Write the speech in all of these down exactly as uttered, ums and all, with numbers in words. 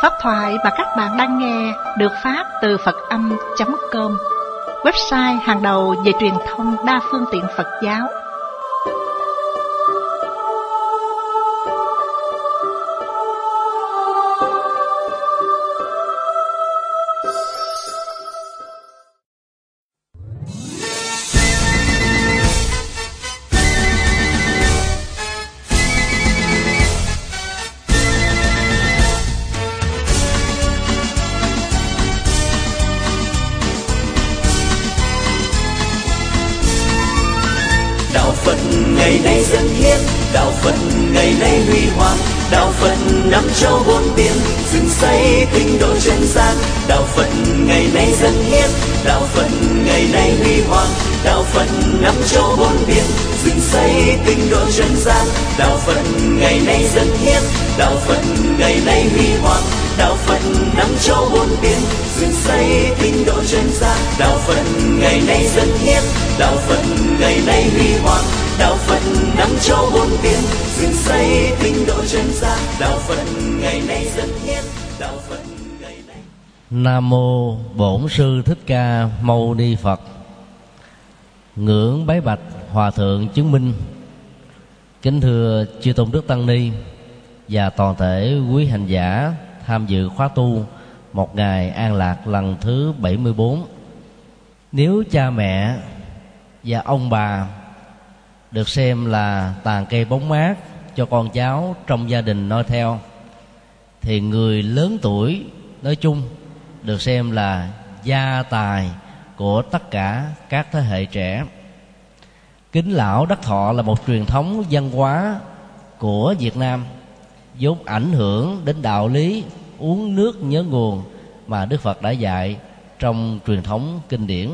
Pháp thoại mà các bạn đang nghe được phát từ Phật âm chấm com, website hàng đầu về truyền thông đa phương tiện Phật giáo. Ngày nay dân hiến, đạo Phật ngày nay huy hoàng, đạo Phật năm châu bốn biển, dựng xây tinh độ chân gian. Đạo Phật ngày nay dân hiến, đạo Phật ngày nay huy hoàng, đạo Phật năm châu bốn biển, dựng xây tinh độ chân gian. Đạo Phật ngày nay dân hiến, đạo Phật ngày nay huy hoàng, đạo Phật năm châu bốn biển, dựng xây tinh độ chân gian. Đạo Phật ngày nay dân hiến, đạo Phật ngày nay huy hoàng, đạo Phật năm châu bốn biển, dựng xây tinh độ chân gian. Đạo Phật ngày nay dân hiến, đạo Phật ngày nay. Nam mô Bổn Sư Thích Ca Mâu Ni Phật. Ngưỡng bái bạch Hòa thượng chứng minh. Kính thưa chư tôn đức tăng ni và toàn thể quý hành giả tham dự khóa tu một ngày an lạc lần thứ bảy mươi bốn. Nếu cha mẹ và ông bà được xem là tàn cây bóng mát cho con cháu trong gia đình noi theo, thì người lớn tuổi nói chung được xem là gia tài của tất cả các thế hệ trẻ. Kính lão đắc thọ là một truyền thống văn hóa của Việt Nam, vốn ảnh hưởng đến đạo lý uống nước nhớ nguồn mà Đức Phật đã dạy trong truyền thống kinh điển.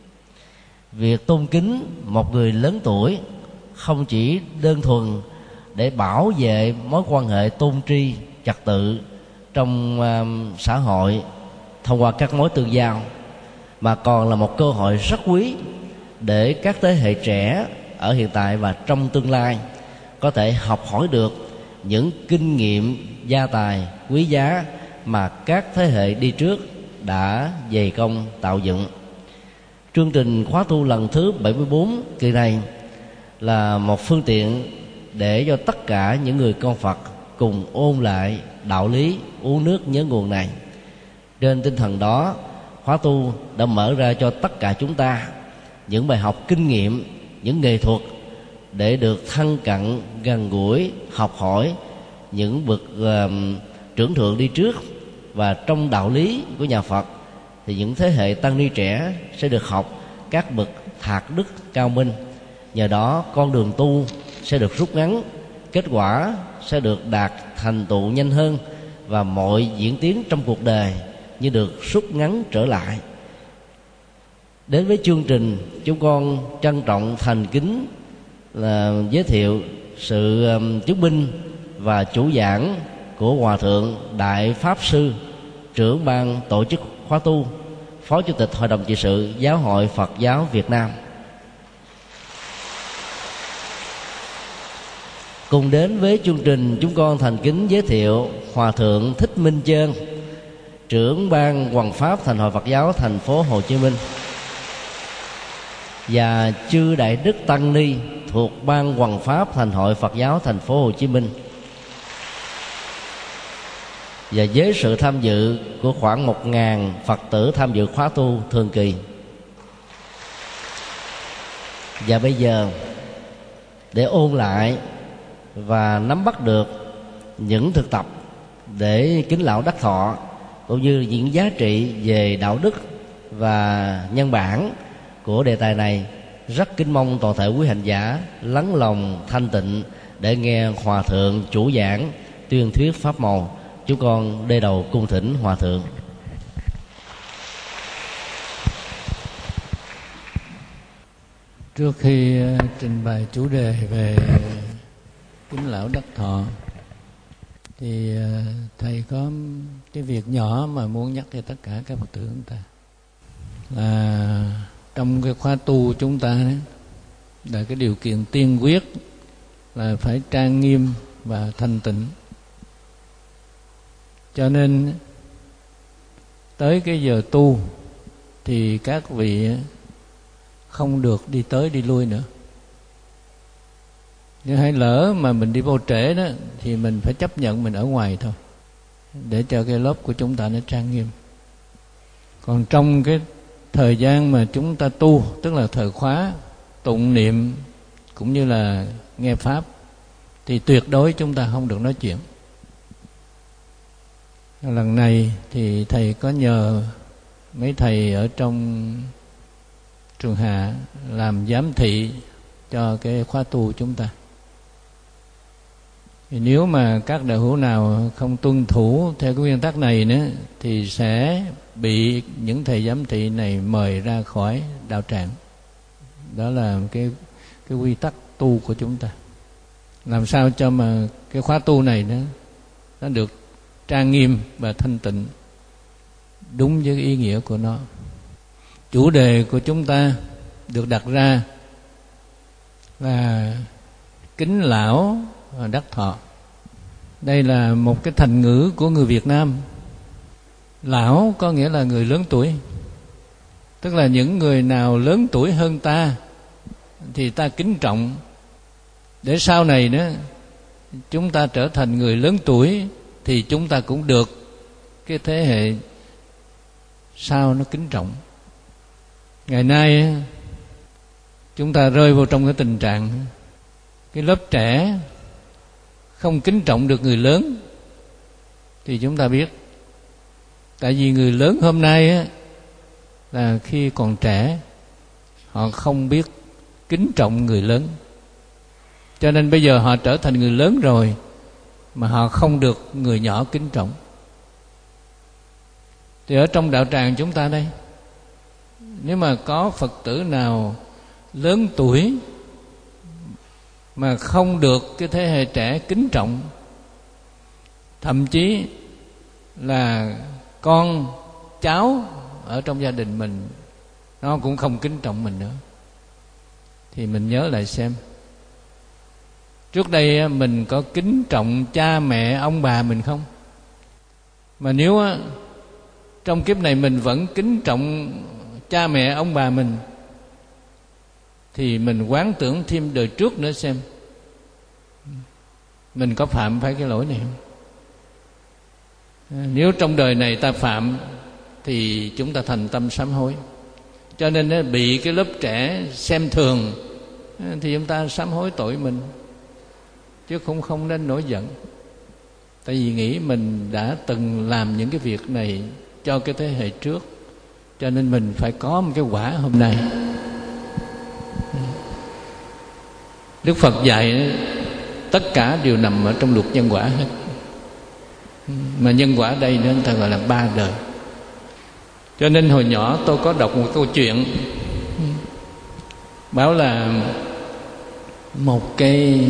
Việc tôn kính một người lớn tuổi không chỉ đơn thuần để bảo vệ mối quan hệ tôn tri trật tự trong uh, xã hội thông qua các mối tương giao, mà còn là một cơ hội rất quý để các thế hệ trẻ ở hiện tại và trong tương lai có thể học hỏi được những kinh nghiệm gia tài quý giá mà các thế hệ đi trước đã dày công tạo dựng. Chương trình khóa tu lần thứ bảy mươi bốn kỳ này là một phương tiện để cho tất cả những người con Phật cùng ôn lại đạo lý uống nước nhớ nguồn này. Trên tinh thần đó, khóa tu đã mở ra cho tất cả chúng ta những bài học kinh nghiệm, những nghệ thuật để được thân cận, gần gũi, học hỏi những bậc uh, trưởng thượng đi trước. Và trong đạo lý của nhà Phật thì những thế hệ tăng ni trẻ sẽ được học các bậc thạc đức cao minh. Nhờ đó con đường tu sẽ được rút ngắn, kết quả sẽ được đạt thành tựu nhanh hơn, và mọi diễn tiến trong cuộc đời như được rút ngắn trở lại. Đến với chương trình, chúng con trân trọng thành kính là giới thiệu sự chứng minh và chủ giảng của Hòa thượng Đại Pháp Sư, trưởng ban tổ chức khóa tu, Phó Chủ tịch Hội đồng trị sự Giáo hội Phật giáo Việt Nam. Cùng đến với chương trình, chúng con thành kính giới thiệu Hòa thượng Thích Minh Chơn, trưởng ban Hoằng pháp Thành hội Phật giáo thành phố Hồ Chí Minh, và chư đại đức tăng ni thuộc ban Hoằng pháp Thành hội Phật giáo thành phố Hồ Chí Minh, và với sự tham dự của khoảng một ngàn Phật tử tham dự khóa tu thường kỳ. Và bây giờ, để ôn lại và nắm bắt được những thực tập để kính lão đắc thọ, cũng như những giá trị về đạo đức và nhân bản của đề tài này, rất kính mong toàn thể quý hành giả lắng lòng thanh tịnh để nghe Hòa thượng chủ giảng tuyên thuyết pháp màu. Chúng con đê đầu cung thỉnh Hòa thượng. Trước khi trình bày chủ đề về kính lão đắc thọ, thì thầy có cái việc nhỏ mà muốn nhắc cho tất cả các Phật tử chúng ta, là trong cái khóa tu chúng ta đấy, là cái điều kiện tiên quyết là phải trang nghiêm và thanh tịnh. Cho nên tới cái giờ tu thì các vị không được đi tới đi lui nữa. Nhưng hay lỡ mà mình đi vô trễ đó thì mình phải chấp nhận mình ở ngoài thôi, để cho cái lớp của chúng ta nó trang nghiêm. Còn trong cái thời gian mà chúng ta tu, tức là thời khóa tụng niệm cũng như là nghe pháp, thì tuyệt đối chúng ta không được nói chuyện. Lần này thì thầy có nhờ mấy thầy ở trong trường Hạ làm giám thị cho cái khóa tu chúng ta. Thì nếu mà các đạo hữu nào không tuân thủ theo cái nguyên tắc này nữa thì sẽ bị những thầy giám thị này mời ra khỏi đạo tràng. Đó là cái cái quy tắc tu của chúng ta. Làm sao cho mà cái khóa tu này nó nó được trang nghiêm và thanh tịnh, đúng với ý nghĩa của nó. Chủ đề của chúng ta được đặt ra là kính lão đắc thọ. Đây là một cái thành ngữ của người Việt Nam. Lão có nghĩa là người lớn tuổi, tức là những người nào lớn tuổi hơn ta thì ta kính trọng, để sau này nữa chúng ta trở thành người lớn tuổi thì chúng ta cũng được cái thế hệ sau nó kính trọng. Ngày nay chúng ta rơi vào trong cái tình trạng cái lớp trẻ không kính trọng được người lớn, thì chúng ta biết, tại vì người lớn hôm nay á, là khi còn trẻ họ không biết kính trọng người lớn, cho nên bây giờ họ trở thành người lớn rồi mà họ không được người nhỏ kính trọng. Thì ở trong đạo tràng chúng ta đây, nếu mà có Phật tử nào lớn tuổi mà không được cái thế hệ trẻ kính trọng, thậm chí là con cháu ở trong gia đình mình nó cũng không kính trọng mình nữa, thì mình nhớ lại xem, trước đây mình có kính trọng cha mẹ ông bà mình không? Mà nếu trong kiếp này mình vẫn kính trọng cha mẹ ông bà mình, thì mình quán tưởng thêm đời trước nữa xem mình có phạm phải cái lỗi này không. Nếu trong đời này ta phạm thì chúng ta thành tâm sám hối. Cho nên bị cái lớp trẻ xem thường thì chúng ta sám hối tội mình, chứ cũng không nên nổi giận. Tại vì nghĩ mình đã từng làm những cái việc này cho cái thế hệ trước, cho nên mình phải có một cái quả hôm nay. Đức Phật dạy tất cả đều nằm ở trong luật nhân quả hết. Mà nhân quả đây nên ta gọi là ba đời. Cho nên hồi nhỏ tôi có đọc một câu chuyện, bảo là một cái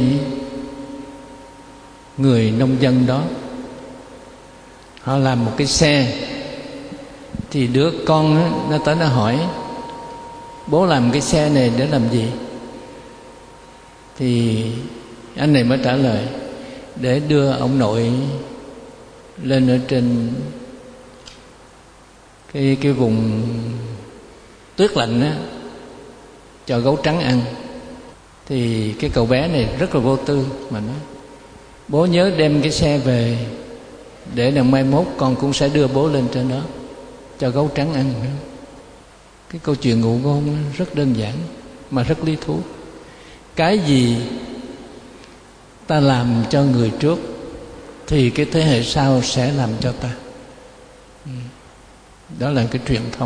người nông dân đó, họ làm một cái xe, thì đứa con đó, nó tới nó hỏi: bố làm cái xe này để làm gì? Thì anh này mới trả lời: để đưa ông nội lên ở trên cái cái vùng tuyết lạnh á, cho gấu trắng ăn. Thì cái cậu bé này rất là vô tư mà nói: bố nhớ đem cái xe về, để lần mai mốt con cũng sẽ đưa bố lên trên đó cho gấu trắng ăn. Cái câu chuyện ngụ ngôn rất đơn giản mà rất lý thú. Cái gì ta làm cho người trước thì cái thế hệ sau sẽ làm cho ta. Đó là cái truyền thống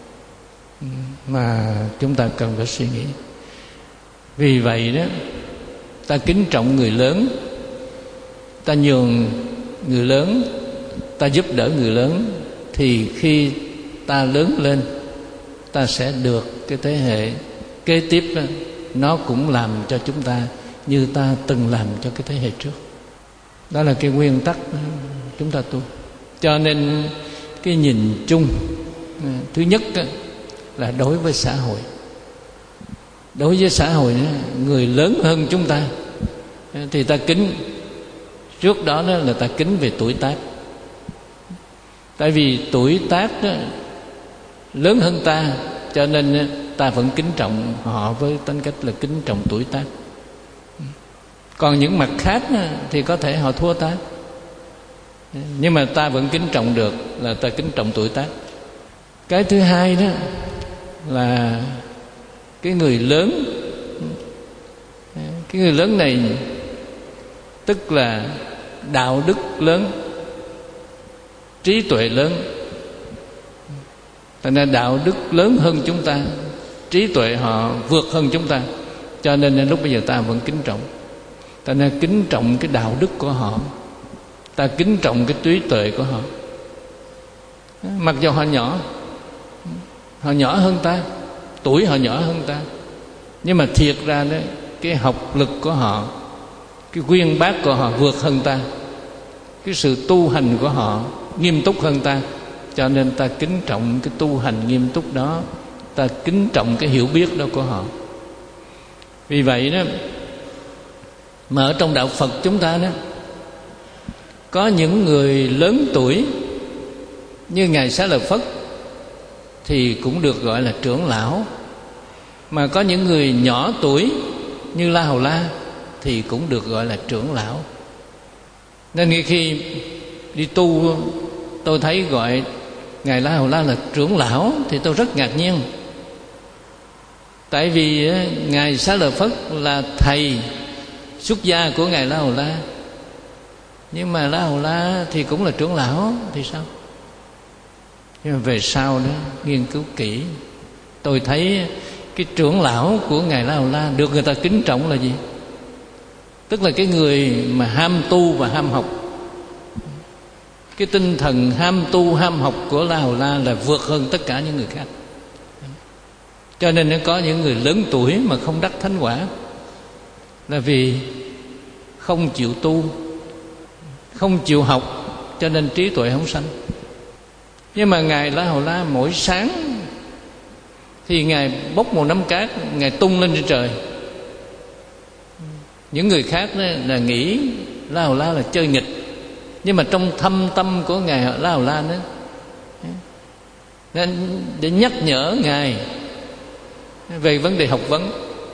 mà chúng ta cần phải suy nghĩ. Vì vậy đó, ta kính trọng người lớn, ta nhường người lớn, ta giúp đỡ người lớn, thì khi ta lớn lên, ta sẽ được cái thế hệ kế tiếp đó, nó cũng làm cho chúng ta như ta từng làm cho cái thế hệ trước. Đó là cái nguyên tắc chúng ta tu. Cho nên cái nhìn chung, thứ nhất là đối với xã hội. Đối với xã hội, người lớn hơn chúng ta thì ta kính. Trước đó là ta kính về tuổi tác. Tại vì tuổi tác đó, lớn hơn ta, cho nên ta vẫn kính trọng họ với tính cách là kính trọng tuổi tác. Còn những mặt khác thì có thể họ thua ta, nhưng mà ta vẫn kính trọng được, là ta kính trọng tuổi tác. Cái thứ hai đó là cái người lớn. Cái người lớn này tức là đạo đức lớn, trí tuệ lớn. Thành ra đạo đức lớn hơn chúng ta, trí tuệ họ vượt hơn chúng ta, cho nên lúc bây giờ ta vẫn kính trọng. Thành ra kính trọng cái đạo đức của họ, ta kính trọng cái trí tuệ của họ. Mặc dù họ nhỏ, họ nhỏ hơn ta, tuổi họ nhỏ hơn ta, nhưng mà thiệt ra đấy, cái học lực của họ, cái uyên bác của họ vượt hơn ta, cái sự tu hành của họ nghiêm túc hơn ta, cho nên ta kính trọng cái tu hành nghiêm túc đó, ta kính trọng cái hiểu biết đó của họ. Vì vậy đó, mà ở trong đạo Phật chúng ta đó, có những người lớn tuổi như Ngài Xá Lợi Phất thì cũng được gọi là trưởng lão, mà có những người nhỏ tuổi như La Hầu La thì cũng được gọi là trưởng lão. Nên ngay khi đi tu, tôi thấy gọi Ngài La Hầu La là trưởng lão thì tôi rất ngạc nhiên. Tại vì Ngài Xá Lợi Phất là thầy xuất gia của Ngài La Hầu La, nhưng mà La Hầu La thì cũng là trưởng lão thì sao? Nhưng mà về sau đó nghiên cứu kỹ, tôi thấy cái trưởng lão của Ngài La Hầu La được người ta kính trọng là gì? Tức là cái người mà ham tu và ham học. Cái tinh thần ham tu ham học của La Hầu La là vượt hơn tất cả những người khác. Cho nên nó có những người lớn tuổi mà không đắc thánh quả, là vì không chịu tu, không chịu học, cho nên trí tuệ không sanh. Nhưng mà Ngài La Hầu La mỗi sáng thì Ngài bốc một nắm cát, Ngài tung lên trên trời. Những người khác đó là nghĩ La Hầu La là chơi nghịch, nhưng mà trong thâm tâm của Ngài La Hầu La đó, nên để nhắc nhở Ngài về vấn đề học vấn.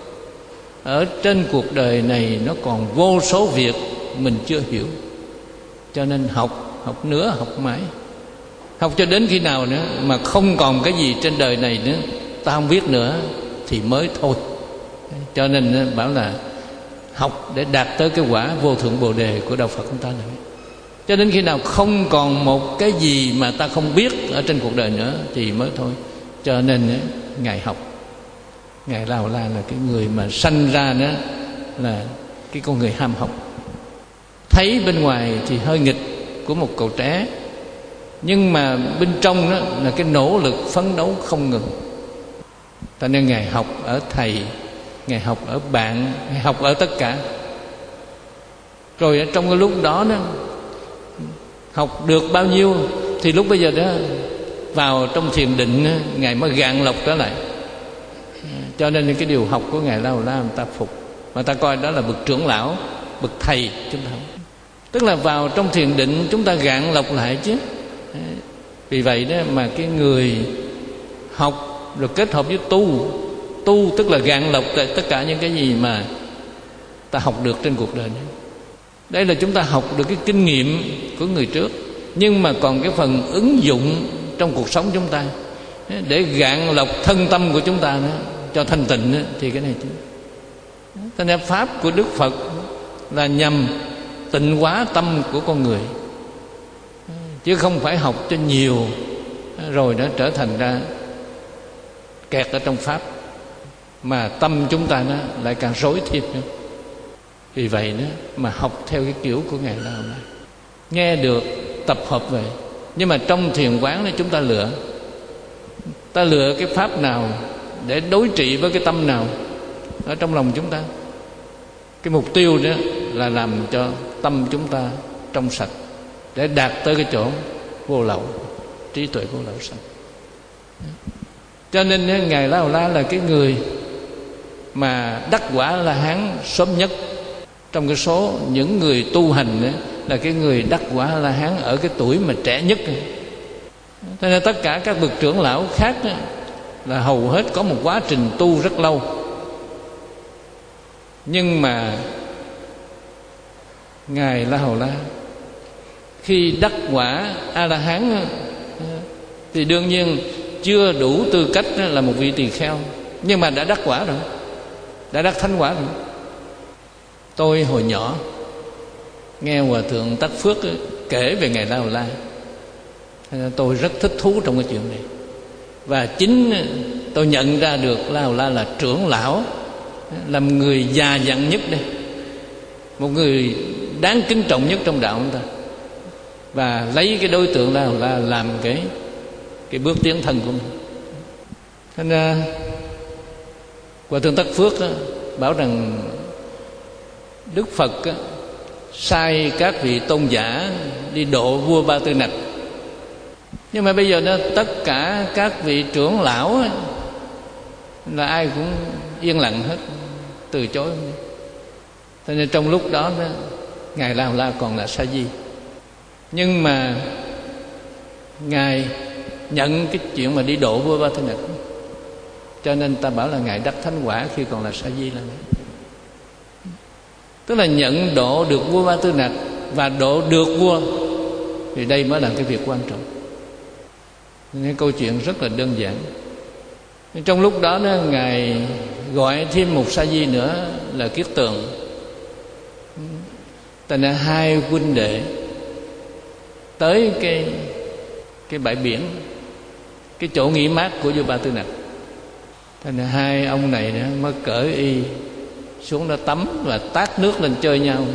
Ở trên cuộc đời này nó còn vô số việc mình chưa hiểu, cho nên học, học nữa, học mãi, học cho đến khi nào nữa mà không còn cái gì trên đời này nữa, ta không biết nữa thì mới thôi. Cho nên bảo là học để đạt tới cái quả vô thượng bồ đề của đạo Phật chúng ta này. Cho đến khi nào không còn một cái gì mà ta không biết ở trên cuộc đời nữa thì mới thôi. Cho nên Ngài học. Ngài La Hầu La là cái người mà sanh ra đó là cái con người ham học. Thấy bên ngoài thì hơi nghịch của một cậu trẻ, nhưng mà bên trong đó là cái nỗ lực phấn đấu không ngừng. Cho nên Ngài học ở thầy, Ngài học ở bạn, Ngài học ở tất cả. Rồi ở trong cái lúc đó đó, học được bao nhiêu thì lúc bây giờ đó vào trong thiền định Ngài mới gạn lọc trở lại. Cho nên cái điều học của Ngài La Hầu La người ta phục, mà ta coi đó là bậc trưởng lão, bậc thầy chúng ta. Tức là vào trong thiền định chúng ta gạn lọc lại chứ. Vì vậy đó mà cái người học rồi kết hợp với tu, tu tức là gạn lọc tất cả những cái gì mà ta học được trên cuộc đời này. Đây là chúng ta học được cái kinh nghiệm của người trước, nhưng mà còn cái phần ứng dụng trong cuộc sống chúng ta để gạn lọc thân tâm của chúng ta nữa cho thanh tịnh, thì cái này chứ. Cho nên pháp của Đức Phật là nhằm tịnh hóa tâm của con người, chứ không phải học cho nhiều rồi nó trở thành ra kẹt ở trong pháp, mà tâm chúng ta nó lại càng rối thêm nữa. Vì vậy đó mà học theo cái kiểu của Ngài La Hầu La, nghe được tập hợp về. Nhưng mà trong thiền quán này chúng ta lựa, ta lựa cái pháp nào để đối trị với cái tâm nào ở trong lòng chúng ta. Cái mục tiêu đó là làm cho tâm chúng ta trong sạch, để đạt tới cái chỗ vô lậu, trí tuệ vô lậu sanh. Cho nên Ngài La Hầu La là cái người mà đắc quả La Hán sớm nhất. Trong cái số những người tu hành đó, là cái người đắc quả La Hán ở cái tuổi mà trẻ nhất. Thế nên tất cả các bậc trưởng lão khác là hầu hết có một quá trình tu rất lâu, nhưng mà ngài La Hầu La khi đắc quả A La Hán thì đương nhiên chưa đủ tư cách là một vị tỳ kheo, nhưng mà đã đắc quả rồi, đã đắc thánh quả rồi. Tôi hồi nhỏ nghe Hòa thượng Tắc Phước kể về ngài La Hầu La, tôi rất thích thú trong cái chuyện này. Và chính tôi nhận ra được La Hầu La là trưởng lão, làm người già dặn nhất đây, một người đáng kính trọng nhất trong đạo chúng ta, và lấy cái đối tượng La Hầu La làm cái cái bước tiến thân của mình. Thành ra Hòa thượng Tắc Phước đó, bảo rằng Đức Phật đó, sai các vị tôn giả đi độ vua Ba Tư Nặc, nhưng mà bây giờ đó, tất cả các vị trưởng lão đó, là ai cũng yên lặng hết, từ chối. Cho nên trong lúc đó, đó ngài La Hầu La còn là sa di, nhưng mà ngài nhận cái chuyện mà đi độ vua Ba Tư Nặc, cho nên ta bảo là ngài đắc thánh quả khi còn là sa di là vậy. Tức là nhận độ được vua Ba Tư Nặc và độ được vua, thì đây mới là cái việc quan trọng. Nên câu chuyện rất là đơn giản. Trong lúc đó, đó ngài gọi thêm một sa di nữa là Kiết Tường. Thành ra hai huynh đệ tới cái cái bãi biển, cái chỗ nghỉ mát của vua Ba Tư Nặc. Thành ra hai ông này đó mới cởi y xuống đó tắm và tát nước lên chơi nhau.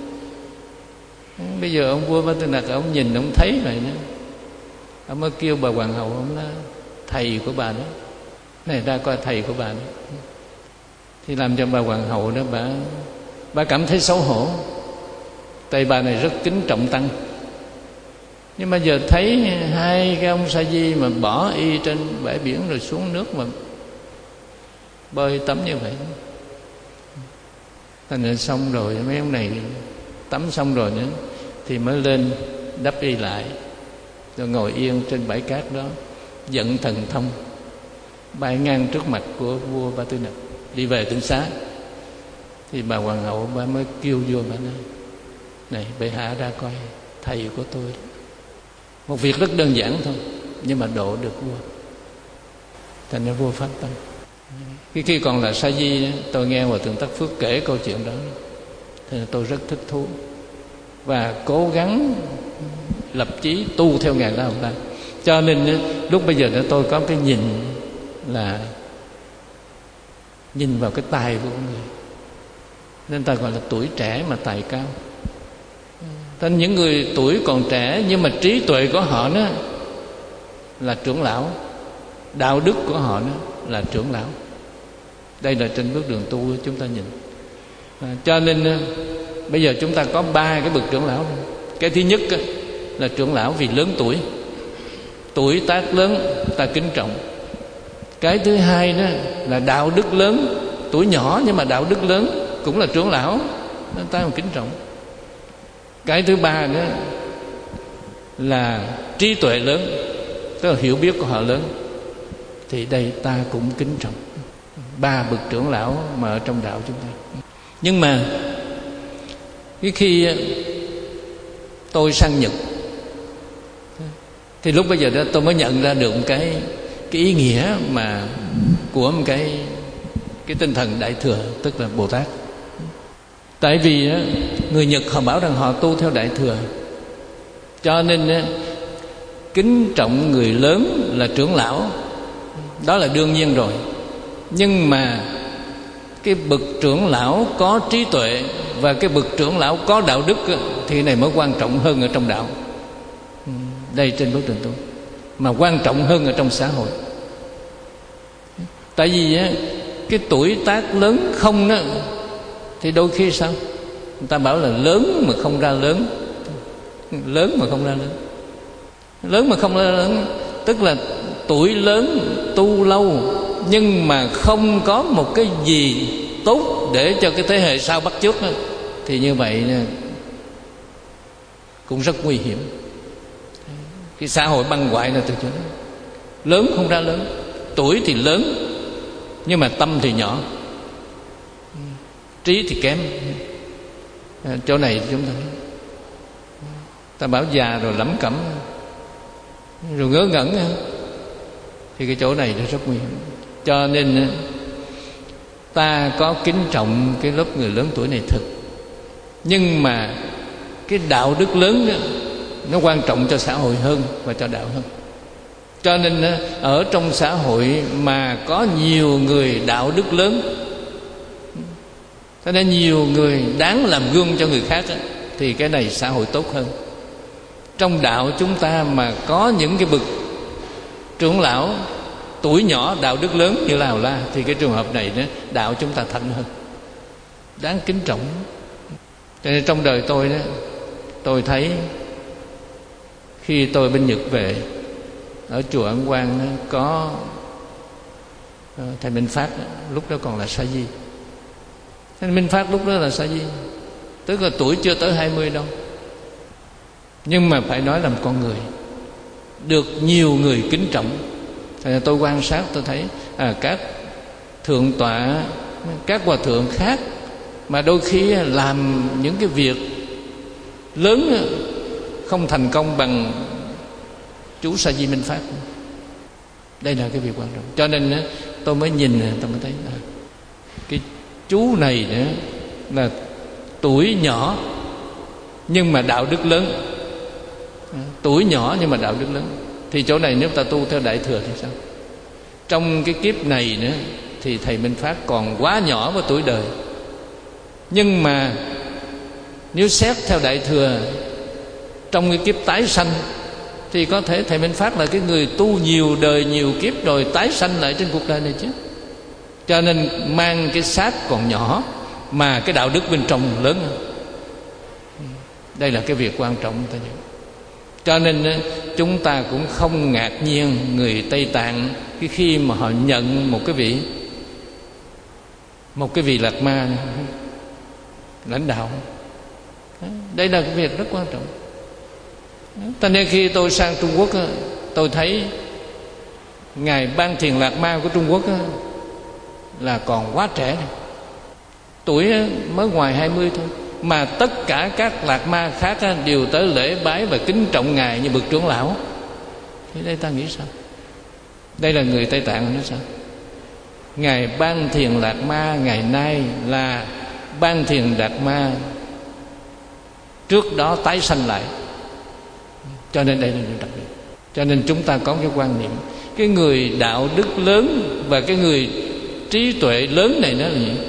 Bây giờ ông vua Ba Tư Nặc, ông nhìn ông thấy rồi đó, ông mới kêu bà hoàng hậu, ông nói thầy của bà đó, này ra coi thầy của bà đó. Thì làm cho bà hoàng hậu đó, bà bà cảm thấy xấu hổ, tại bà này rất kính trọng tăng. Nhưng mà giờ thấy hai cái ông sa di mà bỏ y trên bãi biển rồi xuống nước mà bơi tắm như vậy, thành ra xong rồi mấy ông này tắm xong rồi nữa thì mới lên đắp y lại, rồi ngồi yên trên bãi cát đó, giận thần thông bay ngang trước mặt của vua Ba Tư Nặc đi về Tinh Xá. Thì bà hoàng hậu bà mới kêu vua, bà nói này bệ hạ ra coi thầy của tôi đó. Một việc rất đơn giản thôi, nhưng mà độ được vua. Thành ra vua phát tâm. Khi khi còn là sa di, tôi nghe Hòa thượng Tắc Phước kể câu chuyện đó, thì tôi rất thích thú và cố gắng lập chí tu theo ngài La Hầu La. Cho nên lúc bây giờ tôi có cái nhìn là nhìn vào cái tài của con người, nên ta gọi là tuổi trẻ mà tài cao. Nên những người tuổi còn trẻ nhưng mà trí tuệ của họ đó là trưởng lão, đạo đức của họ đó là trưởng lão. Đây là trên bước đường tu chúng ta nhìn. À, cho nên bây giờ chúng ta có ba cái bậc trưởng lão. Cái thứ nhất là trưởng lão vì lớn tuổi, tuổi tác lớn ta kính trọng. Cái thứ hai đó là đạo đức lớn, tuổi nhỏ nhưng mà đạo đức lớn, cũng là trưởng lão, nên ta cũng kính trọng. Cái thứ ba đó là trí tuệ lớn, tức là hiểu biết của họ lớn, thì đây ta cũng kính trọng. Ba bậc trưởng lão mà ở trong đạo chúng ta. Nhưng mà cái khi tôi sang Nhật thì lúc bây giờ đó tôi mới nhận ra được một cái cái ý nghĩa mà của một cái cái tinh thần Đại Thừa, tức là Bồ Tát. Tại vì người Nhật họ bảo rằng họ tu theo Đại Thừa, cho nên kính trọng người lớn là trưởng lão, đó là đương nhiên rồi. Nhưng mà cái bậc trưởng lão có trí tuệ và cái bậc trưởng lão có đạo đức thì này mới quan trọng hơn ở trong đạo. Đây trên bước đường tu, mà quan trọng hơn ở trong xã hội. Tại vì cái tuổi tác lớn không đó thì đôi khi sao người ta bảo là lớn mà không ra lớn, lớn mà không ra lớn, lớn mà không ra lớn, tức là tuổi lớn tu lâu nhưng mà không có một cái gì tốt để cho cái thế hệ sau bắt chước, thì như vậy cũng rất nguy hiểm. Cái xã hội băng hoại là từ chỗ đó. Lớn không ra lớn, tuổi thì lớn nhưng mà tâm thì nhỏ, trí thì kém. Chỗ này chúng ta ta bảo già rồi lẩm cẩm rồi ngớ ngẩn, thì cái chỗ này nó rất nguy hiểm. Cho nên ta có kính trọng cái lớp người lớn tuổi này thực, nhưng mà cái đạo đức lớn đó, nó quan trọng cho xã hội hơn và cho đạo hơn. Cho nên ở trong xã hội mà có nhiều người đạo đức lớn, cho nên nhiều người đáng làm gương cho người khác, thì cái này xã hội tốt hơn. Trong đạo chúng ta mà có những cái bậc trưởng lão tuổi nhỏ đạo đức lớn như Lào La, thì cái trường hợp này đó, đạo chúng ta thạnh hơn, đáng kính trọng. Cho nên trong đời tôi đó, tôi thấy khi tôi bên Nhật về, ở chùa Ấn Quang đó, có thầy Minh Phát đó, lúc đó còn là sa di. Thầy Minh Phát lúc đó là sa di, tức là tuổi chưa tới hai mươi đâu, nhưng mà phải nói là một con người được nhiều người kính trọng. Thì tôi quan sát tôi thấy à, các thượng tọa, các hòa thượng khác mà đôi khi làm những cái việc lớn không thành công bằng chú Sa Di Minh Phát. Đây là cái việc quan trọng. Cho nên tôi mới nhìn, tôi mới thấy à, cái chú này nữa là tuổi nhỏ nhưng mà đạo đức lớn, tuổi nhỏ nhưng mà đạo đức lớn. Thì chỗ này nếu ta tu theo Đại Thừa thì sao? Trong cái kiếp này nữa thì thầy Minh Phát còn quá nhỏ với tuổi đời, nhưng mà nếu xét theo Đại Thừa, trong cái kiếp tái sanh thì có thể thầy Minh Phát là cái người tu nhiều đời nhiều kiếp rồi tái sanh lại trên cuộc đời này chứ. Cho nên mang cái xác còn nhỏ mà cái đạo đức bên trong lớn hơn. Đây là cái việc quan trọng ta nhớ. Cho nên chúng ta cũng không ngạc nhiên người Tây Tạng cái khi mà họ nhận một cái vị một cái vị Lạt Ma lãnh đạo. Đây là cái việc rất quan trọng. Cho nên khi tôi sang Trung Quốc, tôi thấy ngài Ban Thiền Lạt Ma của Trung Quốc là còn quá trẻ, tuổi mới ngoài hai mươi thôi, mà tất cả các Lạt Ma khác đều tới lễ bái và kính trọng ngài như bậc trưởng lão. Thế đây ta nghĩ sao? Đây là người Tây Tạng nói sao? Ngài Ban Thiền Lạt Ma ngày nay là Ban Thiền Lạt Ma trước đó tái sanh lại. Cho nên đây là điều đặc biệt. Cho nên chúng ta có cái quan niệm cái người đạo đức lớn và cái người trí tuệ lớn này nó là gì?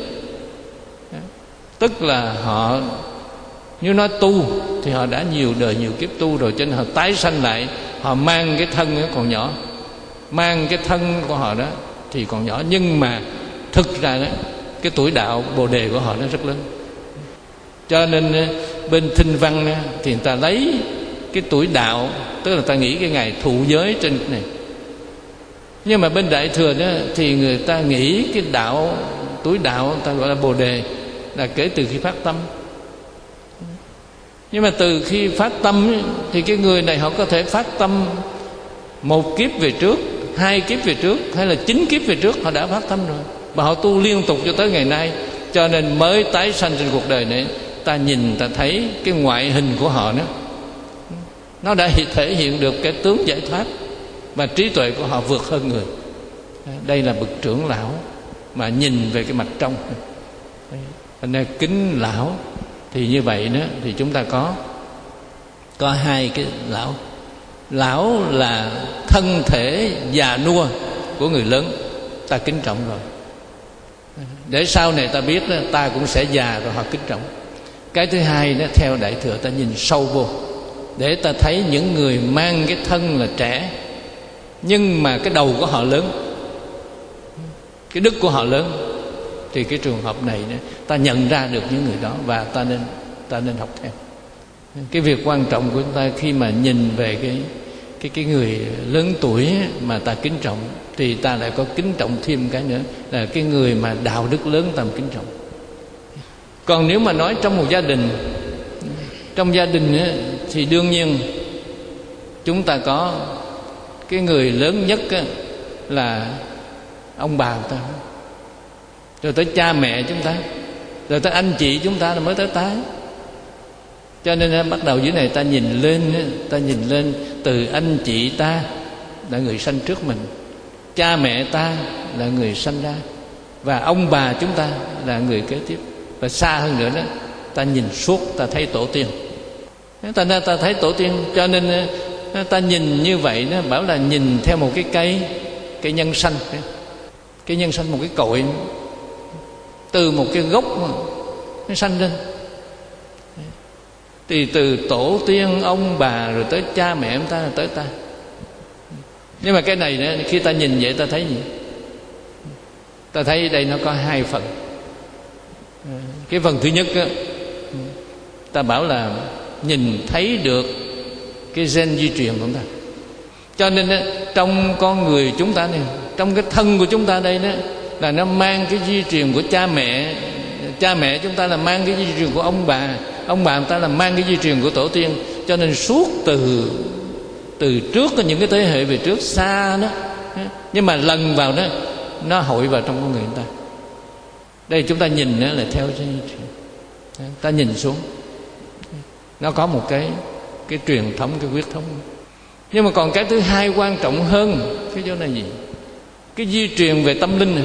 Tức là họ, nếu nói tu thì họ đã nhiều đời nhiều kiếp tu rồi, cho nên họ tái sanh lại. Họ mang cái thân còn nhỏ, mang cái thân của họ đó thì còn nhỏ, nhưng mà thực ra đó, cái tuổi đạo bồ đề của họ nó rất lớn. Cho nên bên Thinh Văn thì người ta lấy cái tuổi đạo, tức là ta nghĩ cái ngày thụ giới trên cái này. Nhưng mà bên Đại Thừa đó thì người ta nghĩ cái đạo, tuổi đạo người ta gọi là bồ đề, là kể từ khi phát tâm. Nhưng mà từ khi phát tâm thì cái người này họ có thể phát tâm một kiếp về trước, hai kiếp về trước, hay là chín kiếp về trước họ đã phát tâm rồi, và họ tu liên tục cho tới ngày nay. Cho nên mới tái sanh trên cuộc đời này, ta nhìn ta thấy cái ngoại hình của họ đó, nó đã thể hiện được cái tướng giải thoát, và trí tuệ của họ vượt hơn người. Đây là bậc trưởng lão mà nhìn về cái mặt trong. Nên kính lão thì như vậy đó, thì chúng ta có có hai cái lão. Lão là thân thể già nua của người lớn, ta kính trọng rồi, để sau này ta biết đó, ta cũng sẽ già rồi, họ kính trọng. Cái thứ hai đó, theo Đại Thừa ta nhìn sâu vô, để ta thấy những người mang cái thân là trẻ, nhưng mà cái đầu của họ lớn, cái đức của họ lớn, thì cái trường hợp này đó, ta nhận ra được những người đó và ta nên ta nên học theo. Cái việc quan trọng của chúng ta khi mà nhìn về cái cái cái người lớn tuổi mà ta kính trọng, thì ta lại có kính trọng thêm cái nữa là cái người mà đạo đức lớn ta kính trọng. Còn nếu mà nói trong một gia đình, trong gia đình thì đương nhiên chúng ta có cái người lớn nhất á, là ông bà ta, rồi tới cha mẹ chúng ta, rồi tới anh chị chúng ta, là mới tới ta. Cho nên bắt đầu dưới này ta nhìn lên, ta nhìn lên từ anh chị ta là người sanh trước mình, cha mẹ ta là người sanh ra, và ông bà chúng ta là người kế tiếp. Và xa hơn nữa đó, ta nhìn suốt ta thấy tổ tiên. Ta nên ta thấy tổ tiên, cho nên ta nhìn như vậy, nó bảo là nhìn theo một cái cây, cây nhân sanh, cái nhân sanh, một cái cội từ một cái gốc nó sanh lên. Thì từ tổ tiên ông bà rồi tới cha mẹ chúng ta, tới ta. Nhưng mà cái này nữa, khi ta nhìn vậy ta thấy gì? Ta thấy đây nó có hai phần. Cái phần thứ nhất á, ta bảo là nhìn thấy được cái gen di truyền của chúng ta. Cho nên á, trong con người chúng ta này, trong cái thân của chúng ta đây đó, là nó mang cái di truyền của cha mẹ. Cha mẹ chúng ta là mang cái di truyền của ông bà, ông bà chúng ta là mang cái di truyền của tổ tiên. Cho nên suốt từ từ trước những cái thế hệ về trước xa đó, nhưng mà lần vào đó nó hội vào trong con người chúng ta. Đây chúng ta nhìn đó là theo di truyền, ta nhìn xuống nó có một cái cái truyền thống, cái huyết thống. Nhưng mà còn cái thứ hai quan trọng hơn cái chỗ này gì? Cái di truyền về tâm linh này.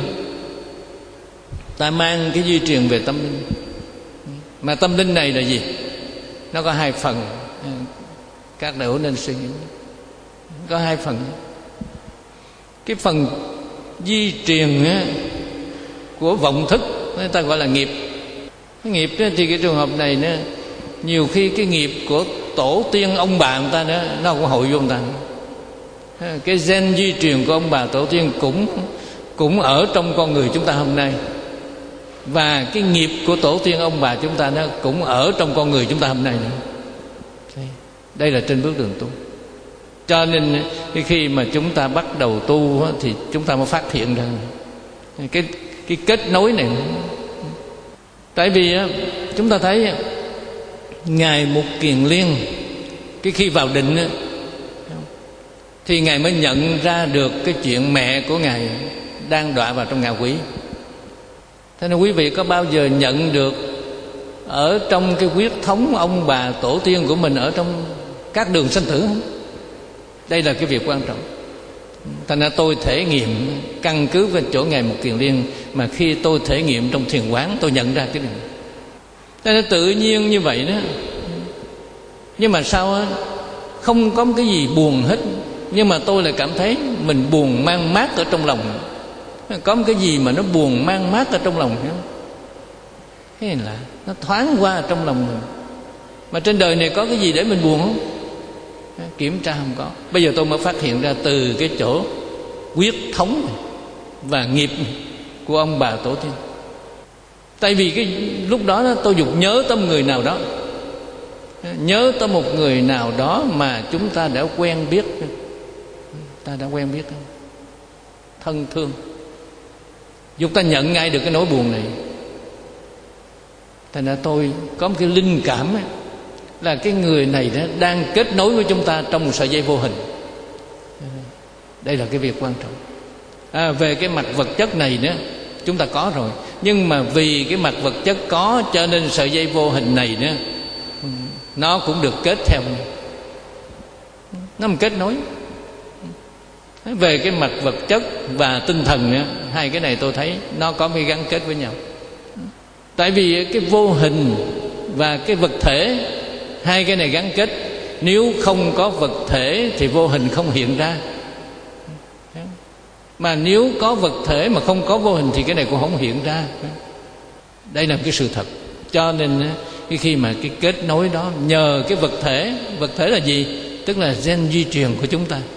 Ta mang cái di truyền về tâm linh. Mà tâm linh này là gì? Nó có hai phần. Các đại hữu nên suy nghĩ. Có hai phần. Cái phần di truyền á, của vọng thức, người ta gọi là nghiệp. Cái nghiệp đó, thì cái trường hợp này nữa, nhiều khi cái nghiệp của tổ tiên ông bà người ta đó, nó cũng hội vô người ta. Cái gen di truyền của ông bà tổ tiên cũng cũng ở trong con người chúng ta hôm nay. Và cái nghiệp của tổ tiên ông bà chúng ta nó cũng ở trong con người chúng ta hôm nay nữa. Đây là trên bước đường tu. Cho nên khi mà chúng ta bắt đầu tu thì chúng ta mới phát hiện ra cái, cái kết nối này. Tại vì chúng ta thấy Ngài Mục Kiền Liên, cái khi vào định thì Ngài mới nhận ra được cái chuyện mẹ của Ngài đang đọa vào trong ngạ quỷ. Thế nên quý vị có bao giờ nhận được ở trong cái huyết thống ông bà tổ tiên của mình ở trong các đường sanh tử không? Đây là cái việc quan trọng. Thành ra tôi thể nghiệm căn cứ vào chỗ Ngài Mục Kiền Liên, mà khi tôi thể nghiệm trong thiền quán tôi nhận ra cái này. Thế nên tự nhiên như vậy đó. Nhưng mà sao á, không có cái gì buồn hết, nhưng mà tôi lại cảm thấy mình buồn mang mát ở trong lòng. Có một cái gì mà nó buồn mang mát ở trong lòng không? Cái này là nó thoáng qua trong lòng mình. Mà trên đời này có cái gì để mình buồn không? Kiểm tra không có. Bây giờ tôi mới phát hiện ra từ cái chỗ huyết thống và nghiệp của ông bà tổ tiên. Tại vì cái lúc đó tôi dục nhớ tới một người nào đó, nhớ tới một người nào đó mà chúng ta đã quen biết, ta đã quen biết, thân thương. Chúng ta nhận ngay được cái nỗi buồn này. Thành ra tôi có một cái linh cảm ấy, là cái người này đó đang kết nối với chúng ta trong một sợi dây vô hình. Đây là cái việc quan trọng. À, về cái mặt vật chất này đó chúng ta có rồi, nhưng mà vì cái mặt vật chất có cho nên sợi dây vô hình này đó nó cũng được kết theo, nó một kết nối. Về cái mặt vật chất và tinh thần nữa, hai cái này tôi thấy nó có cái gắn kết với nhau. Tại vì cái vô hình và cái vật thể, hai cái này gắn kết. Nếu không có vật thể thì vô hình không hiện ra. Mà nếu có vật thể mà không có vô hình thì cái này cũng không hiện ra. Đây là cái sự thật. Cho nên cái khi mà cái kết nối đó nhờ cái vật thể. Vật thể là gì? Tức là gen di truyền của chúng ta,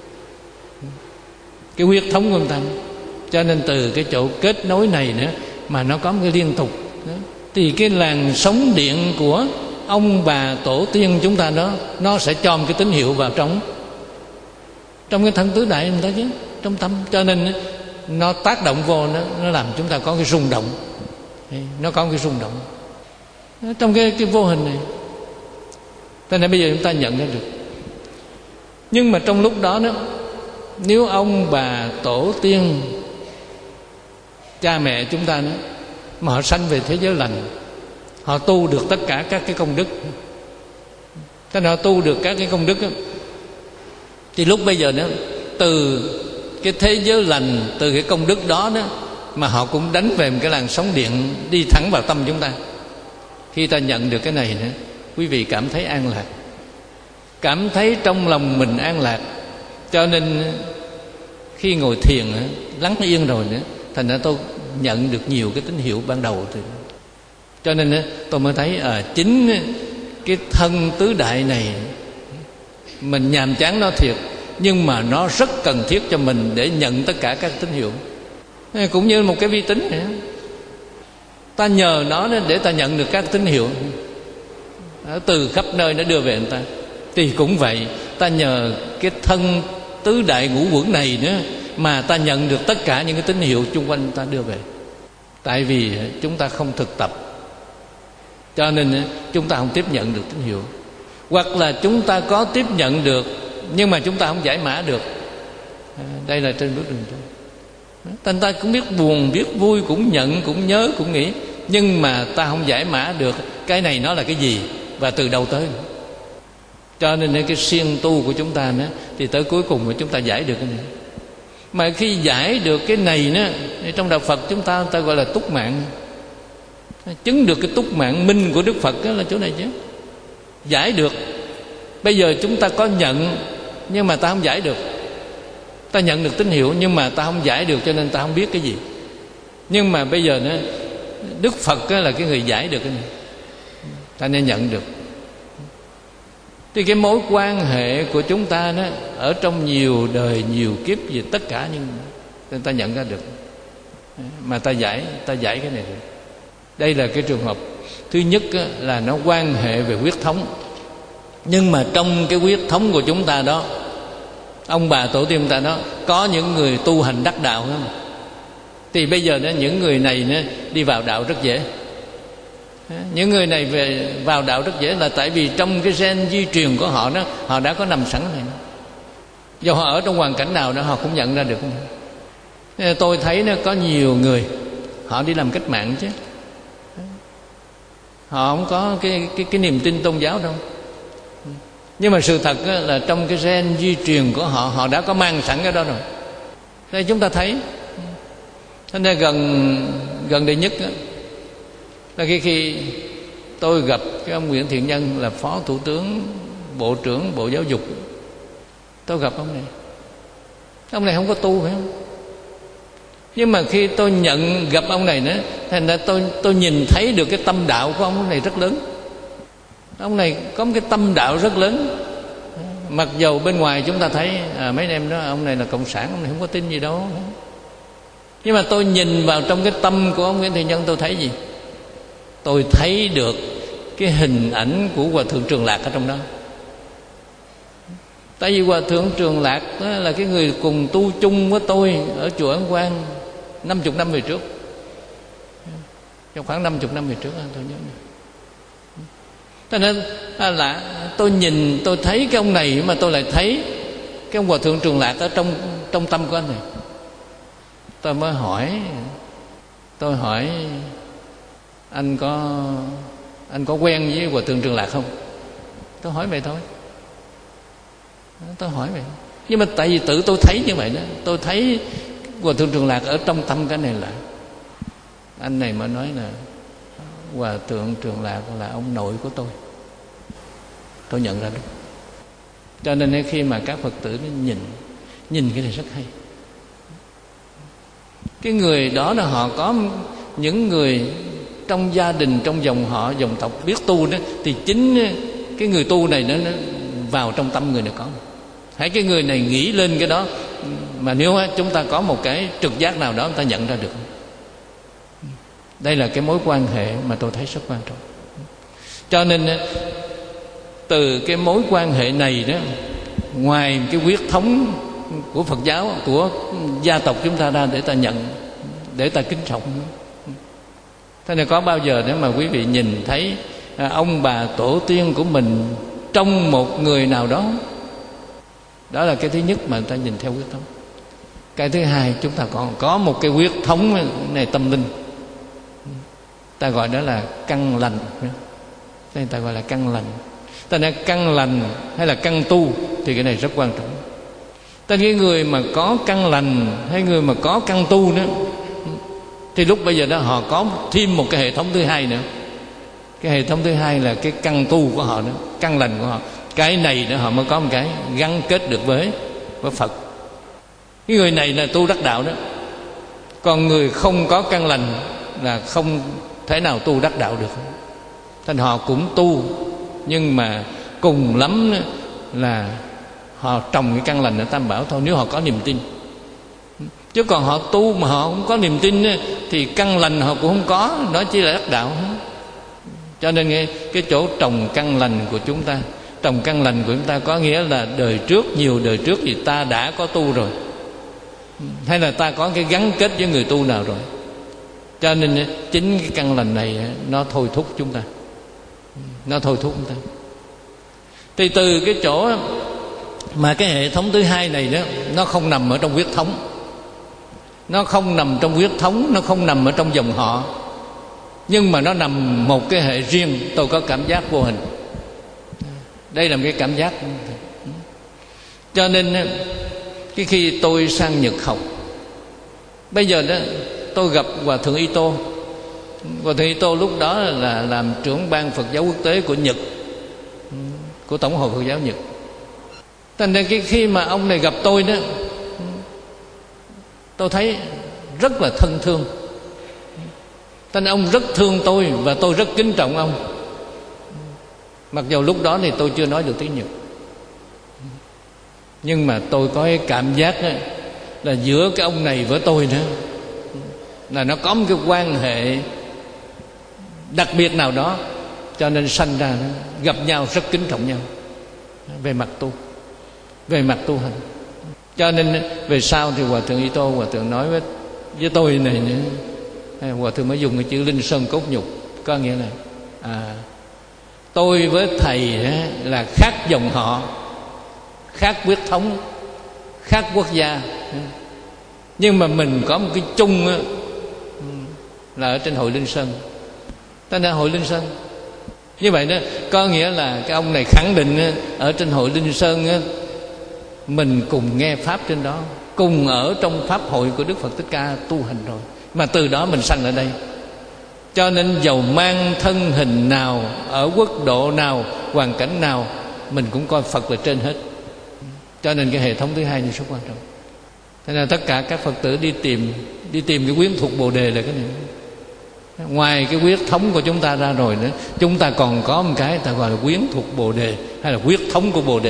cái huyết thống của chúng ta. Cho nên từ cái chỗ kết nối này nữa mà nó có một cái liên tục đó. Thì cái làn sóng điện của ông bà tổ tiên chúng ta đó, nó sẽ cho một cái tín hiệu vào trong trong cái thân tứ đại chúng ta chứ, trong tâm. Cho nên nó tác động vô, nó, nó làm chúng ta có cái rung động. Nó có cái rung động trong cái, cái vô hình này. Cho nên bây giờ chúng ta nhận ra được Nhưng mà trong lúc đó đó, nếu ông bà tổ tiên cha mẹ chúng ta đó, mà họ sanh về thế giới lành, họ tu được tất cả các cái công đức, thế họ tu được các cái công đức đó, thì lúc bây giờ đó, từ cái thế giới lành, từ cái công đức đó đó, mà họ cũng đánh về một cái làn sóng điện đi thẳng vào tâm chúng ta. Khi ta nhận được cái này nữa, quý vị cảm thấy an lạc, cảm thấy trong lòng mình an lạc. Cho nên khi ngồi thiền lắng yên rồi nữa, thành ra tôi nhận được nhiều cái tín hiệu ban đầu. Cho nên tôi mới thấy à, chính cái thân tứ đại này mình nhàm chán nó thiệt, nhưng mà nó rất cần thiết cho mình để nhận tất cả các tín hiệu. Cũng như một cái vi tính này, ta nhờ nó để ta nhận được các tín hiệu từ khắp nơi nó đưa về người ta. Thì cũng vậy, ta nhờ cái thân tứ đại ngũ quẩn này nữa mà ta nhận được tất cả những cái tín hiệu chung quanh ta đưa về. Tại vì chúng ta không thực tập, cho nên chúng ta không tiếp nhận được tín hiệu. Hoặc là chúng ta có tiếp nhận được, nhưng mà chúng ta không giải mã được. Đây là trên bước đường tu. Thành ta cũng biết buồn, biết vui, cũng nhận, cũng nhớ, cũng nghĩ, nhưng mà ta không giải mã được cái này nó là cái gì và từ đâu tới. Cho nên cái siêng tu của chúng ta nữa, thì tới cuối cùng chúng ta giải được cái này. Mà khi giải được cái này nữa, trong đạo Phật chúng ta ta gọi là túc mạng. Chứng được cái túc mạng minh của Đức Phật đó là chỗ này chứ. Giải được. Bây giờ chúng ta có nhận, nhưng mà ta không giải được. Ta nhận được tín hiệu, nhưng mà ta không giải được, cho nên ta không biết cái gì. Nhưng mà bây giờ nữa, Đức Phật là cái người giải được cái này, ta nên nhận được. Thì cái mối quan hệ của chúng ta đó, ở trong nhiều đời, nhiều kiếp gì, tất cả những nên ta nhận ra được, mà ta giải, ta giải cái này được. Đây là cái trường hợp thứ nhất là nó quan hệ về huyết thống. Nhưng mà trong cái huyết thống của chúng ta đó, ông bà tổ tiên chúng ta đó, có những người tu hành đắc đạo không? Thì bây giờ đó, những người này đó, đi vào đạo rất dễ. Những người này về vào đạo rất dễ là tại vì trong cái gen di truyền của họ đó, họ đã có nằm sẵn này. Do họ ở trong hoàn cảnh nào đó họ cũng nhận ra được. Tôi thấy nó có nhiều người họ đi làm cách mạng chứ họ không có cái cái cái niềm tin tôn giáo đâu. Nhưng mà sự thật là trong cái gen di truyền của họ, họ đã có mang sẵn cái đó rồi. Đây chúng ta thấy. Thế nên gần gần đây nhất đó, là khi, khi tôi gặp cái ông Nguyễn Thiện Nhân là Phó Thủ tướng, Bộ trưởng Bộ Giáo dục. Tôi gặp ông này. Ông này không có tu phải không? Nhưng mà khi tôi nhận gặp ông này nữa, thành ra tôi tôi nhìn thấy được cái tâm đạo của ông này rất lớn. Ông này có một cái tâm đạo rất lớn. Mặc dầu bên ngoài chúng ta thấy à, mấy anh em đó ông này là cộng sản, ông này không có tin gì đâu. Nhưng mà tôi nhìn vào trong cái tâm của ông Nguyễn Thiện Nhân, tôi thấy gì? Tôi thấy được cái hình ảnh của Hòa Thượng Trường Lạc ở trong đó. Tại vì Hòa Thượng Trường Lạc đó là cái người cùng tu chung với tôi ở chùa Ấn Quang năm mươi năm về trước. Trong khoảng năm mươi năm về trước tôi nhớ. Cho nên là tôi nhìn, tôi thấy cái ông này, mà tôi lại thấy cái ông Hòa Thượng Trường Lạc ở trong trong tâm của anh này. Tôi mới hỏi, tôi hỏi anh có anh có quen với Hòa Thượng Trường Lạc không? Tôi hỏi vậy thôi. Tôi hỏi vậy. Nhưng mà tại vì tự tôi thấy như vậy đó, tôi thấy Hòa Thượng Trường Lạc ở trong tâm cái này là. Anh này mới nói là Hòa Thượng Trường Lạc là ông nội của tôi. Tôi nhận ra đúng. Cho nên khi mà các Phật tử nhìn nhìn cái này rất hay. Cái người đó là họ có những người trong gia đình, trong dòng họ, dòng tộc biết tu đó, thì chính cái người tu này nó, nó vào trong tâm người này có. Hãy cái người này nghĩ lên cái đó, mà nếu chúng ta có một cái trực giác nào đó, chúng ta nhận ra được. Đây là cái mối quan hệ mà tôi thấy rất quan trọng. Cho nên từ cái mối quan hệ này đó, ngoài cái huyết thống của Phật giáo, của gia tộc chúng ta ra để ta nhận, để ta kính trọng. Thế nên có bao giờ nếu mà quý vị nhìn thấy ông bà tổ tiên của mình trong một người nào đó, Đó là cái thứ nhất mà người ta nhìn theo huyết thống. Cái thứ hai, chúng ta còn có một cái huyết thống này tâm linh, ta gọi đó là căn lành. Đây ta gọi là căn lành. Ta nói căn lành hay là căn tu thì cái này rất quan trọng. Ta cái người mà có căn lành hay người mà có căn tu nữa, thì lúc bây giờ đó họ có thêm một cái hệ thống thứ hai nữa. Cái hệ thống thứ hai là cái căn tu của họ nữa, căn lành của họ. Cái này nữa họ mới có một cái gắn kết được với với Phật. Cái người này là tu đắc đạo đó. Còn người không có căn lành là không thể nào tu đắc đạo được. Thành họ cũng tu, nhưng mà cùng lắm là họ trồng cái căn lành ở Tam Bảo thôi, nếu họ có niềm tin. Chứ còn họ tu mà họ không có niềm tin thì căn lành họ cũng không có, đó chỉ là đắc đạo. Cho nên cái, cái chỗ trồng căn lành của chúng ta, trồng căn lành của chúng ta có nghĩa là đời trước, nhiều đời trước thì ta đã có tu rồi, hay là ta có cái gắn kết với người tu nào rồi. Cho nên chính cái căn lành này nó thôi thúc chúng ta, nó thôi thúc chúng ta. Thì từ cái chỗ mà cái hệ thống thứ hai này đó, nó không nằm ở trong huyết thống, nó không nằm trong huyết thống, nó không nằm ở trong dòng họ, nhưng mà nó nằm một cái hệ riêng. Tôi có cảm giác vô hình, đây là một cái cảm giác. Cho nên cái khi tôi sang Nhật học, bây giờ đó tôi gặp Hòa Thượng Y Tô. Hòa Thượng Y Tô lúc đó là làm trưởng ban Phật giáo quốc tế của Nhật, của Tổng hội Phật giáo Nhật. Thành ra cái khi mà ông này gặp tôi đó, tôi thấy rất là thân thương. Thành ra ông rất thương tôi và tôi rất kính trọng ông. Mặc dù lúc đó thì tôi chưa nói được tiếng Nhật, nhưng mà tôi có cái cảm giác đó, là giữa cái ông này với tôi nữa là nó có một cái quan hệ đặc biệt nào đó, cho nên sanh ra đó, gặp nhau rất kính trọng nhau về mặt tu, về mặt tu hành. Cho nên về sau thì Hòa Thượng Y Tô, Hòa Thượng nói với, với tôi này nữa, Hòa Thượng mới dùng cái chữ linh sơn cốt nhục, có nghĩa là à, tôi với thầy là khác dòng họ, khác huyết thống, khác quốc gia, nhưng mà mình có một cái chung là ở trên hội Linh Sơn. Ta nên hội Linh Sơn như vậy đó, có nghĩa là cái ông này khẳng định ở trên hội Linh Sơn mình cùng nghe pháp trên đó, cùng ở trong pháp hội của Đức Phật Thích Ca tu hành rồi, mà từ đó mình sanh ở đây. Cho nên dầu mang thân hình nào, ở quốc độ nào, hoàn cảnh nào, mình cũng coi Phật là trên hết. Cho nên cái hệ thống thứ hai này rất quan trọng. Thế nên tất cả các Phật tử đi tìm đi tìm cái quyến thuộc Bồ Đề là cái này. Ngoài cái huyết thống của chúng ta ra rồi nữa, chúng ta còn có một cái ta gọi là quyến thuộc Bồ Đề, hay là huyết thống của Bồ Đề.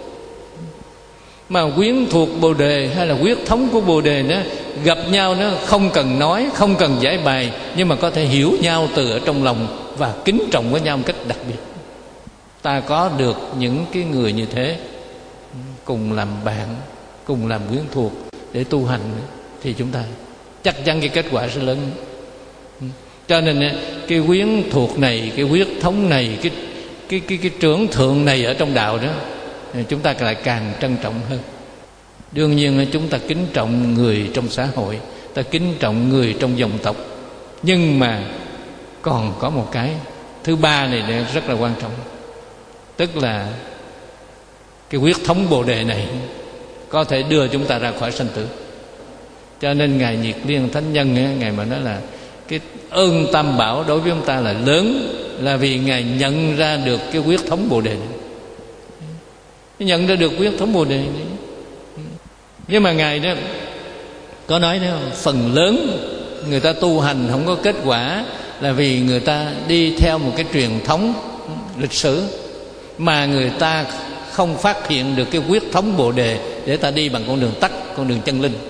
Mà quyến thuộc Bồ Đề hay là huyết thống của Bồ Đề đó, gặp nhau nó không cần nói, không cần giải bài, nhưng mà có thể hiểu nhau từ ở trong lòng và kính trọng với nhau một cách đặc biệt. Ta có được những cái người như thế, cùng làm bạn, cùng làm quyến thuộc để tu hành, thì chúng ta chắc chắn cái kết quả sẽ lớn. Cho nên cái quyến thuộc này, cái huyết thống này, cái cái cái cái trưởng thượng này ở trong đạo đó, chúng ta lại càng trân trọng hơn. Đương nhiên chúng ta kính trọng người trong xã hội, ta kính trọng người trong dòng tộc, nhưng mà còn có một cái thứ ba này rất là quan trọng, tức là cái huyết thống Bồ Đề này có thể đưa chúng ta ra khỏi sanh tử. Cho nên Ngài Nhiệt Liên Thánh Nhân, Ngài mà nói là cái ơn Tam Bảo đối với chúng ta là lớn, là vì Ngài nhận ra được cái huyết thống Bồ Đề này. Nhận ra được huyết thống Bồ Đề này. Nhưng mà Ngài đó có nói đó, phần lớn người ta tu hành không có kết quả là vì người ta đi theo một cái truyền thống lịch sử, mà người ta không phát hiện được cái huyết thống Bồ Đề để ta đi bằng con đường tắt, con đường chân linh.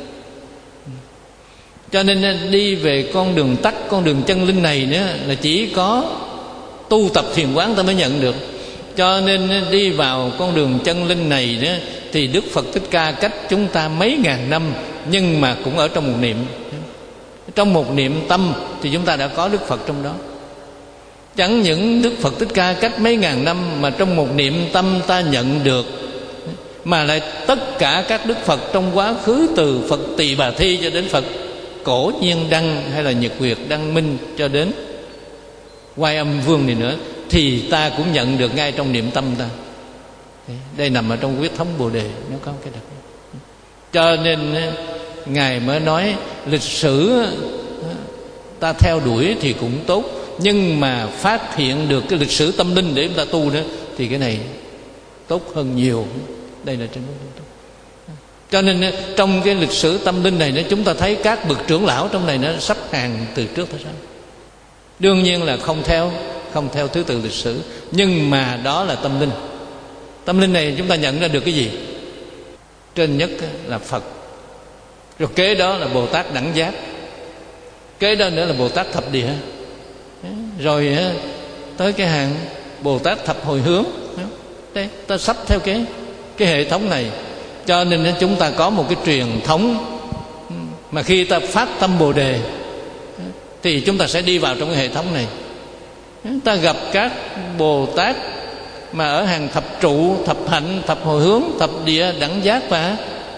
Cho nên đi về con đường tắt, con đường chân linh này nữa là chỉ có tu tập thiền quán ta mới nhận được. Cho nên đi vào con đường chân linh này đó, thì Đức Phật Thích Ca cách chúng ta mấy ngàn năm, nhưng mà cũng ở trong một niệm. Trong một niệm tâm thì chúng ta đã có Đức Phật trong đó. Chẳng những Đức Phật Thích Ca cách mấy ngàn năm, mà trong một niệm tâm ta nhận được mà lại tất cả các đức Phật trong quá khứ, từ Phật Tỳ Bà Thi cho đến Phật Cổ Nhiên Đăng hay là Nhật Nguyệt Đăng Minh cho đến Quan Âm Vương này nữa, thì ta cũng nhận được ngay trong niệm tâm ta. Đây nằm ở trong quyết thống Bồ Đề, nó có cái đặc biệt. Cho nên Ngài mới nói lịch sử ta theo đuổi thì cũng tốt, nhưng mà phát hiện được cái lịch sử tâm linh để chúng ta tu nữa thì cái này tốt hơn nhiều. Đây là trên tốt. Cho nên trong cái lịch sử tâm linh này, chúng ta thấy các bậc trưởng lão trong này nó sắp hàng từ trước tới sau. Đương nhiên là không theo không theo thứ tự lịch sử, nhưng mà đó là tâm linh. Tâm linh này chúng ta nhận ra được cái gì? Trên nhất là Phật, rồi kế đó là Bồ Tát Đẳng Giác, kế đó nữa là Bồ Tát Thập Địa, rồi tới cái hàng Bồ Tát Thập Hồi Hướng. Đây, ta sắp theo cái cái hệ thống này. Cho nên chúng ta có một cái truyền thống mà khi ta phát tâm Bồ Đề thì chúng ta sẽ đi vào trong cái hệ thống này. Ta gặp các Bồ Tát mà ở hàng thập trụ, thập hạnh, thập hồi hướng, thập địa, đẳng giác và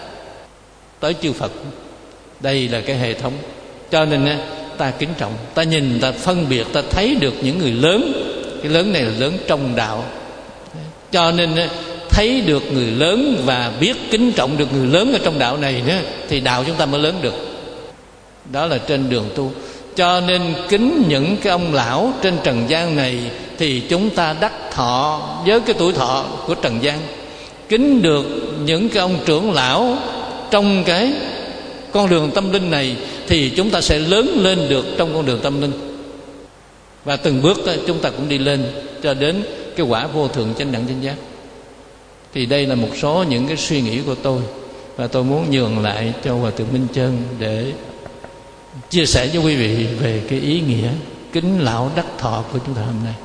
tới chư Phật. Đây là cái hệ thống. Cho nên ta kính trọng, ta nhìn, ta phân biệt, ta thấy được những người lớn. Cái lớn này là lớn trong đạo. Cho nên thấy được người lớn và biết kính trọng được người lớn ở trong đạo này nữa, thì đạo chúng ta mới lớn được. Đó là trên đường tu. Cho nên kính những cái ông lão trên trần gian này thì chúng ta đắc thọ với cái tuổi thọ của trần gian. Kính được những cái ông trưởng lão trong cái con đường tâm linh này thì chúng ta sẽ lớn lên được trong con đường tâm linh. Và từng bước chúng ta cũng đi lên cho đến cái quả vô thượng chánh đẳng chánh giác. Thì đây là một số những cái suy nghĩ của tôi, và tôi muốn nhường lại cho Hòa Thượng Minh Chơn để chia sẻ với quý vị về cái ý nghĩa kính lão đắc thọ của chúng ta hôm nay.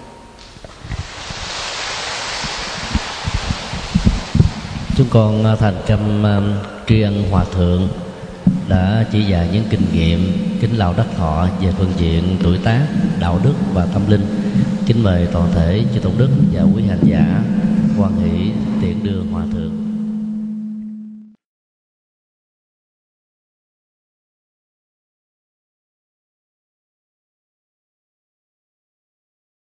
Chúng con thành tâm tri ân Hòa Thượng đã chỉ dạy những kinh nghiệm kính lão đắc thọ về phương diện tuổi tác, đạo đức và tâm linh. Kính mời toàn thể chư tôn đức và quý hành giả hoan hỷ tiễn đưa Hòa Thượng.